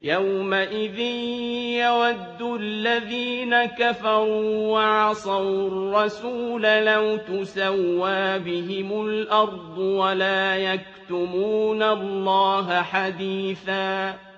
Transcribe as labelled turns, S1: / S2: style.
S1: يَوْمَئِذٍ يَوَدُّ الَّذِينَ كَفَرُوا وَعَصَوُا الرَّسُولَ لَوْ تُسَوَّىٰ بِهِمُ الْأَرْضُ وَلَا يَكْتُمُونَ اللَّهَ حَدِيثًا